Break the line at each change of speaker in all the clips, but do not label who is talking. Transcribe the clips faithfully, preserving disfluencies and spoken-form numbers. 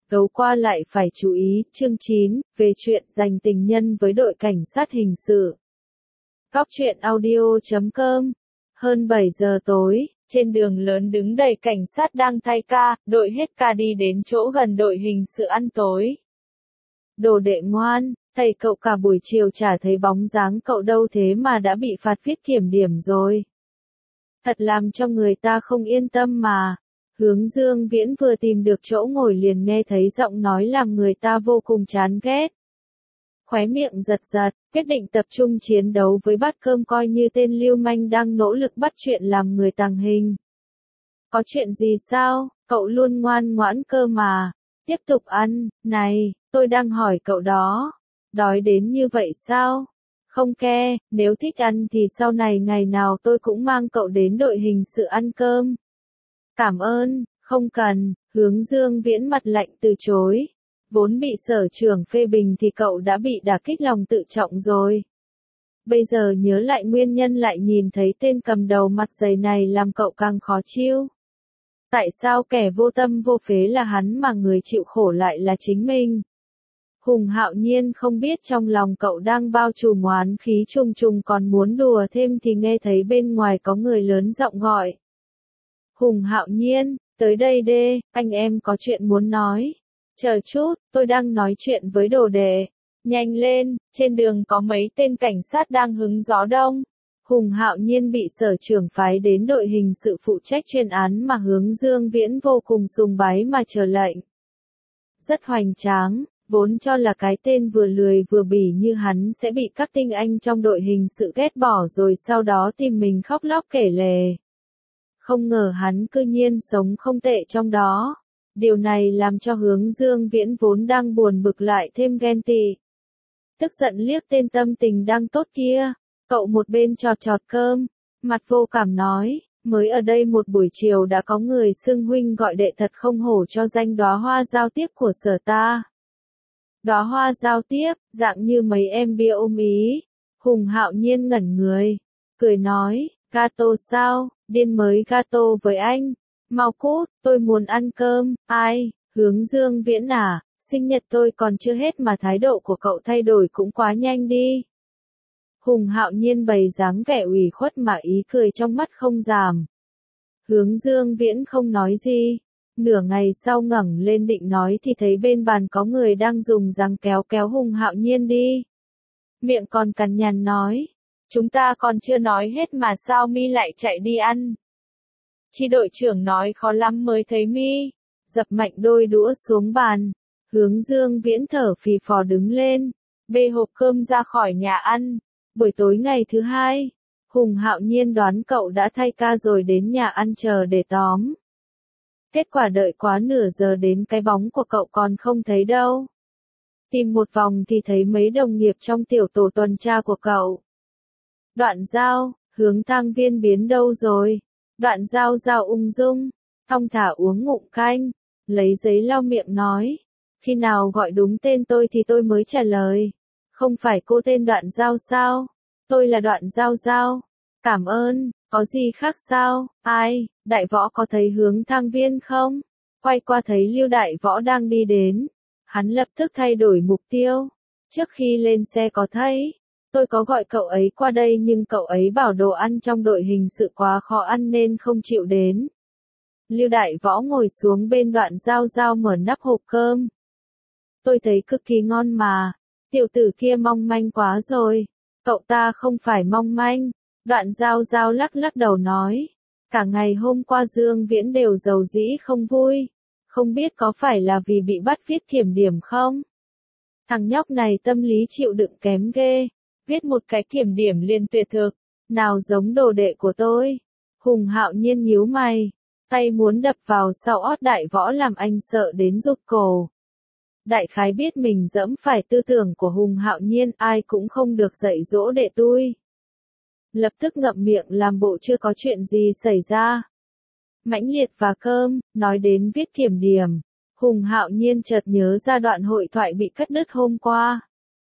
Gấu qua lại phải chú ý, chương chín, về chuyện giành tình nhân với đội cảnh sát hình sự. Góc truyện audio chấm com. Hơn bảy giờ tối, trên đường lớn đứng đầy cảnh sát đang thay ca, đội hết ca đi đến chỗ gần đội hình sự ăn tối. Đồ đệ ngoan, thầy cậu cả buổi chiều chả thấy bóng dáng cậu đâu thế mà đã bị phạt viết kiểm điểm rồi. Thật làm cho người ta không yên tâm mà. Hướng Dương Viễn vừa tìm được chỗ ngồi liền nghe thấy giọng nói làm người ta vô cùng chán ghét. Khóe miệng giật giật, quyết định tập trung chiến đấu với bát cơm coi như tên lưu manh đang nỗ lực bắt chuyện làm người tàng hình. Có chuyện gì sao, cậu luôn ngoan ngoãn cơ mà. Tiếp tục ăn, này, tôi đang hỏi cậu đó. Đói đến như vậy sao? Không ke, nếu thích ăn thì sau này ngày nào tôi cũng mang cậu đến đội hình sự ăn cơm. Cảm ơn, không cần, Hướng Dương Viễn mặt lạnh từ chối. Vốn bị sở trưởng phê bình thì cậu đã bị đả kích lòng tự trọng rồi. Bây giờ nhớ lại nguyên nhân lại nhìn thấy tên cầm đầu mặt dày này làm cậu càng khó chịu. Tại sao kẻ vô tâm vô phế là hắn mà người chịu khổ lại là chính mình? Hùng Hạo Nhiên không biết trong lòng cậu đang bao trùm oán khí trùng trùng còn muốn đùa thêm thì nghe thấy bên ngoài có người lớn giọng gọi. Hùng Hạo Nhiên, tới đây đê, anh em có chuyện muốn nói. Chờ chút, tôi đang nói chuyện với đồ đệ. Nhanh lên, trên đường có mấy tên cảnh sát đang hứng gió đông. Hùng Hạo Nhiên bị sở trưởng phái đến đội hình sự phụ trách chuyên án mà Hướng Dương Viễn vô cùng sùng bái mà chờ lệnh. Rất hoành tráng, vốn cho là cái tên vừa lười vừa bỉ như hắn sẽ bị các tinh anh trong đội hình sự ghét bỏ rồi sau đó tìm mình khóc lóc kể lể. Không ngờ hắn cư nhiên sống không tệ trong đó. Điều này làm cho Hướng Dương Viễn vốn đang buồn bực lại thêm ghen tị. Tức giận liếc tên tâm tình đang tốt kia, cậu một bên chọt chọt cơm, mặt vô cảm nói, mới ở đây một buổi chiều đã có người xưng huynh gọi đệ thật không hổ cho danh đóa hoa giao tiếp của sở ta. Đóa hoa giao tiếp, dạng như mấy em bia ôm ý. Hùng Hạo Nhiên ngẩn người, cười nói, gato sao, điên mới gato với anh. Mau cút, tôi muốn ăn cơm. Ai, Hướng Dương Viễn à, sinh nhật tôi còn chưa hết mà thái độ của cậu thay đổi cũng quá nhanh đi. Hùng Hạo Nhiên bày dáng vẻ ủy khuất mà ý cười trong mắt không giảm. Hướng Dương Viễn không nói gì. Nửa ngày sau ngẩng lên định nói thì thấy bên bàn có người đang dùng răng kéo kéo Hùng Hạo Nhiên đi. Miệng còn cằn nhằn nói, chúng ta còn chưa nói hết mà sao mi lại chạy đi ăn. Chi đội trưởng nói khó lắm mới thấy mi. Dập mạnh đôi đũa xuống bàn. Hướng Dương Viễn thở phì phò đứng lên, bê hộp cơm ra khỏi nhà ăn. Buổi tối ngày thứ hai, Hùng Hạo Nhiên đoán cậu đã thay ca rồi đến nhà ăn chờ để tóm. Kết quả đợi quá nửa giờ đến cái bóng của cậu còn không thấy đâu. Tìm một vòng thì thấy mấy đồng nghiệp trong tiểu tổ tuần tra của cậu. Đoạn Giao, Hướng Thang Viên biến đâu rồi? Đoạn Giao Giao ung dung, thong thả uống ngụm canh, lấy giấy lau miệng nói. Khi nào gọi đúng tên tôi thì tôi mới trả lời. Không phải cô tên Đoạn Giao sao? Tôi là Đoạn Giao Giao. Cảm ơn, có gì khác sao? Ai, Đại Võ có thấy Hướng Thang Viên không? Quay qua thấy Lưu Đại Võ đang đi đến. Hắn lập tức thay đổi mục tiêu. Trước khi lên xe có thấy, tôi có gọi cậu ấy qua đây nhưng cậu ấy bảo đồ ăn trong đội hình sự quá khó ăn nên không chịu đến. Lưu Đại Võ ngồi xuống bên Đoạn Giao Giao mở nắp hộp cơm. Tôi thấy cực kỳ ngon mà, tiểu tử kia mong manh quá rồi. Cậu ta không phải mong manh. Đoạn Giao Giao lắc lắc đầu nói. Cả ngày hôm qua Dương Viễn đều giàu dĩ không vui. Không biết có phải là vì bị bắt viết kiểm điểm không? Thằng nhóc này tâm lý chịu đựng kém ghê. Viết một cái kiểm điểm liền tuyệt thực. Nào giống đồ đệ của tôi. Hùng Hạo Nhiên nhíu mày. Tay muốn đập vào sau ót Đại Võ làm anh sợ đến rụt cổ. Đại khái biết mình dẫm phải tư tưởng của Hùng Hạo Nhiên, ai cũng không được dạy dỗ đệ tui. Lập tức ngậm miệng làm bộ chưa có chuyện gì xảy ra. Mãnh liệt và cơm, nói đến viết kiểm điểm. Hùng Hạo Nhiên chợt nhớ ra đoạn hội thoại bị cắt đứt hôm qua.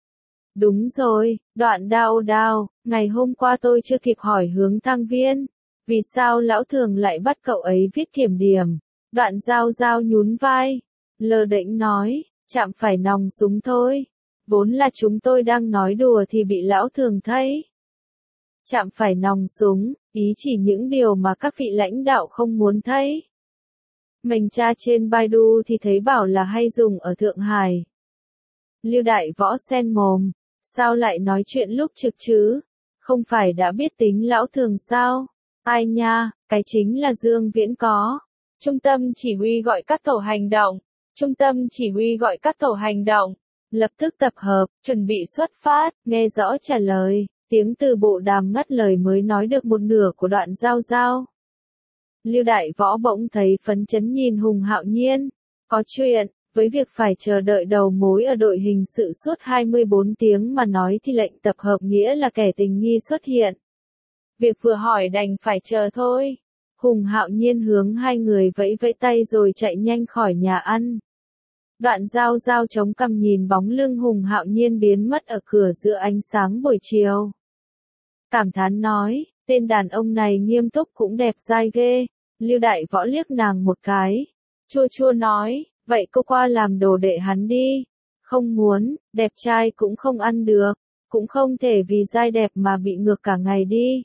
Đúng rồi, Đoạn Đao Đao, ngày hôm qua tôi chưa kịp hỏi Hướng Thang Viên. Vì sao lão thường lại bắt cậu ấy viết kiểm điểm? Đoạn Giao Giao nhún vai. lơ đễnh nói, chạm phải nòng súng thôi. Vốn là chúng tôi đang nói đùa thì bị lão thường thấy. Chạm phải nòng súng, ý chỉ những điều mà các vị lãnh đạo không muốn thấy. Mình tra trên Baidu thì thấy bảo là hay dùng ở Thượng Hải. Lưu Đại Võ sen mồm, sao lại nói chuyện lúc trực chứ? Không phải đã biết tính lão thường sao? Ai nha, cái chính là Dương Viễn có. Trung tâm chỉ huy gọi các tổ hành động. Trung tâm chỉ huy gọi các tổ hành động. Lập tức tập hợp, chuẩn bị xuất phát, nghe rõ trả lời. Tiếng từ bộ đàm ngắt lời mới nói được một nửa của đoạn giao giao. Lưu Đại Võ bỗng thấy phấn chấn nhìn Hùng Hạo Nhiên. Có chuyện, với việc phải chờ đợi đầu mối ở đội hình sự suốt hai mươi bốn tiếng mà nói thì lệnh tập hợp nghĩa là kẻ tình nghi xuất hiện. Việc vừa hỏi đành phải chờ thôi. Hùng Hạo Nhiên hướng hai người vẫy vẫy tay rồi chạy nhanh khỏi nhà ăn. Đoạn giao giao chống cằm nhìn bóng lưng Hùng Hạo Nhiên biến mất ở cửa giữa ánh sáng buổi chiều. Cảm thán nói, tên đàn ông này nghiêm túc cũng đẹp dai ghê. Lưu Đại Võ liếc nàng một cái. Chua chua nói, vậy cô qua làm đồ đệ hắn đi. Không muốn, đẹp trai cũng không ăn được. Cũng không thể vì dai đẹp mà bị ngược cả ngày đi.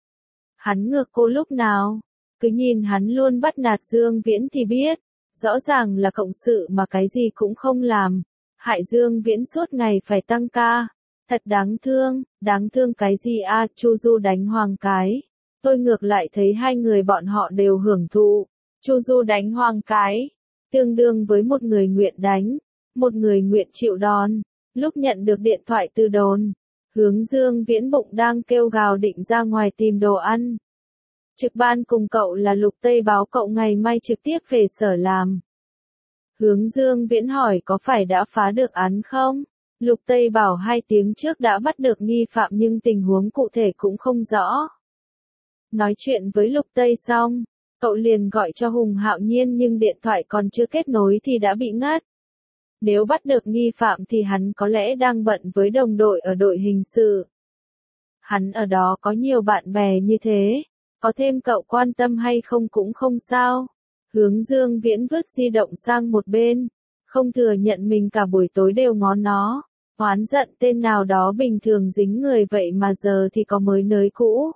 Hắn ngược cô lúc nào? Cứ nhìn hắn luôn bắt nạt Dương Viễn thì biết. Rõ ràng là cộng sự mà cái gì cũng không làm. Hại Dương Viễn suốt ngày phải tăng ca. Thật đáng thương, đáng thương cái gì a? Chu Du đánh Hoàng Cái. Tôi ngược lại thấy hai người bọn họ đều hưởng thụ. Chu Du đánh Hoàng Cái, tương đương với một người nguyện đánh, một người nguyện chịu đòn. Lúc nhận được điện thoại từ đồn, Hướng Dương Viễn bụng đang kêu gào định ra ngoài tìm đồ ăn. Trực ban cùng cậu là Lục Tây báo cậu ngày mai trực tiếp về sở làm. Hướng Dương Viễn hỏi có phải đã phá được án không? Lục Tây bảo hai tiếng trước đã bắt được nghi phạm nhưng tình huống cụ thể cũng không rõ. Nói chuyện với Lục Tây xong, cậu liền gọi cho Hùng Hạo Nhiên nhưng điện thoại còn chưa kết nối thì đã bị ngắt. Nếu bắt được nghi phạm thì hắn có lẽ đang bận với đồng đội ở đội hình sự. Hắn ở đó có nhiều bạn bè như thế, có thêm cậu quan tâm hay không cũng không sao. Hướng Dương Viễn vứt di động sang một bên, không thừa nhận mình cả buổi tối đều ngó nó, oán giận tên nào đó bình thường dính người vậy mà giờ thì có mới nới cũ.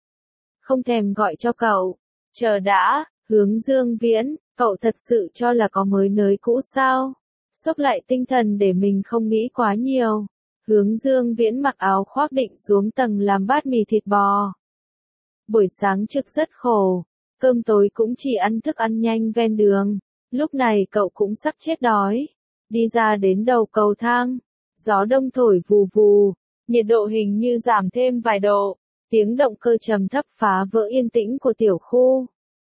Không thèm gọi cho cậu. Chờ đã, Hướng Dương Viễn, cậu thật sự cho là có mới nới cũ sao? Xốc lại tinh thần để mình không nghĩ quá nhiều. Hướng Dương Viễn mặc áo khoác định xuống tầng làm bát mì thịt bò. Buổi sáng trực rất khổ, cơm tối cũng chỉ ăn thức ăn nhanh ven đường. Lúc này cậu cũng sắp chết đói. Đi ra đến đầu cầu thang, gió đông thổi vù vù, nhiệt độ hình như giảm thêm vài độ. Tiếng động cơ trầm thấp phá vỡ yên tĩnh của tiểu khu.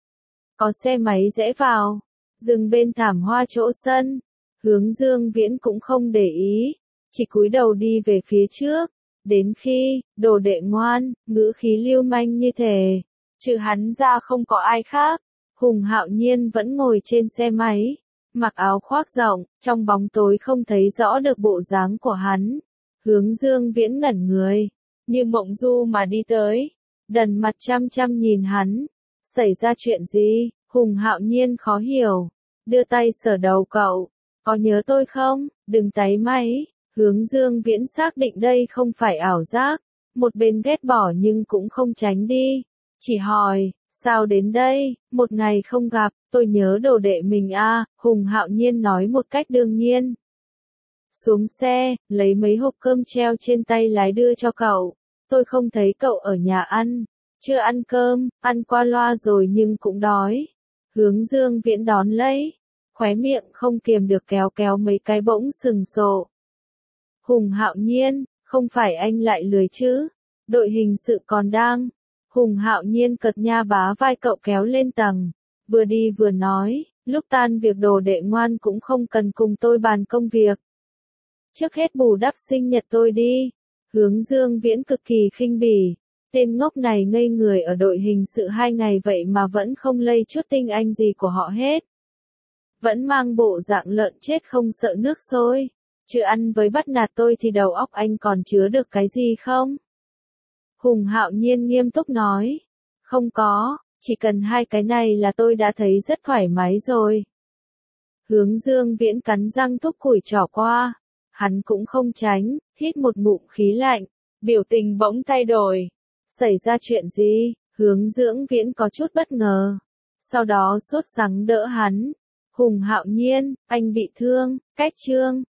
Có xe máy rẽ vào, dừng bên thảm hoa chỗ sân. Hướng Dương Viễn cũng không để ý, chỉ cúi đầu đi về phía trước. Đến khi, đồ đệ ngoan, ngữ khí lưu manh như thể, trừ hắn ra không có ai khác. Hùng Hạo Nhiên vẫn ngồi trên xe máy, mặc áo khoác rộng, trong bóng tối không thấy rõ được bộ dáng của hắn. Hướng Dương Viễn ngẩn người, như mộng du mà đi tới, đần mặt chăm chăm nhìn hắn. Xảy ra chuyện gì? Hùng Hạo Nhiên khó hiểu, đưa tay sờ đầu cậu. Có nhớ tôi không? Đừng táy máy. Hướng Dương Viễn xác định đây không phải ảo giác, một bên ghét bỏ nhưng cũng không tránh đi. Chỉ hỏi, sao đến đây? Một ngày không gặp, tôi nhớ đồ đệ mình a. Hùng Hạo Nhiên nói một cách đương nhiên. Xuống xe, lấy mấy hộp cơm treo trên tay lái đưa cho cậu. Tôi không thấy cậu ở nhà ăn. Chưa ăn cơm, ăn qua loa rồi nhưng cũng đói. Hướng Dương Viễn đón lấy, khóe miệng không kiềm được kéo kéo mấy cái bỗng sừng sộ. Hùng Hạo Nhiên, không phải anh lại lười chứ? Đội hình sự còn đang. Hùng Hạo Nhiên cật nha bá vai cậu kéo lên tầng, vừa đi vừa nói, lúc tan việc đồ đệ ngoan cũng không cần cùng tôi bàn công việc. Trước hết bù đắp sinh nhật tôi đi. Hướng Dương Viễn cực kỳ khinh bỉ. Tên ngốc này ngây người ở đội hình sự hai ngày vậy mà vẫn không lây chút tinh anh gì của họ hết. Vẫn mang bộ dạng lợn chết không sợ nước sôi. Chứ ăn với bắt nạt tôi thì đầu óc anh còn chứa được cái gì không? Hùng Hạo Nhiên nghiêm túc nói. Không có, chỉ cần hai cái này là tôi đã thấy rất thoải mái rồi. Hướng Dương Viễn cắn răng thúc củi trỏ qua. Hắn cũng không tránh, hít một ngụm khí lạnh, biểu tình bỗng thay đổi. Xảy ra chuyện gì? Hướng Dương Viễn có chút bất ngờ. Sau đó sốt sắng đỡ hắn. Hùng Hạo Nhiên, anh bị thương, cách Trương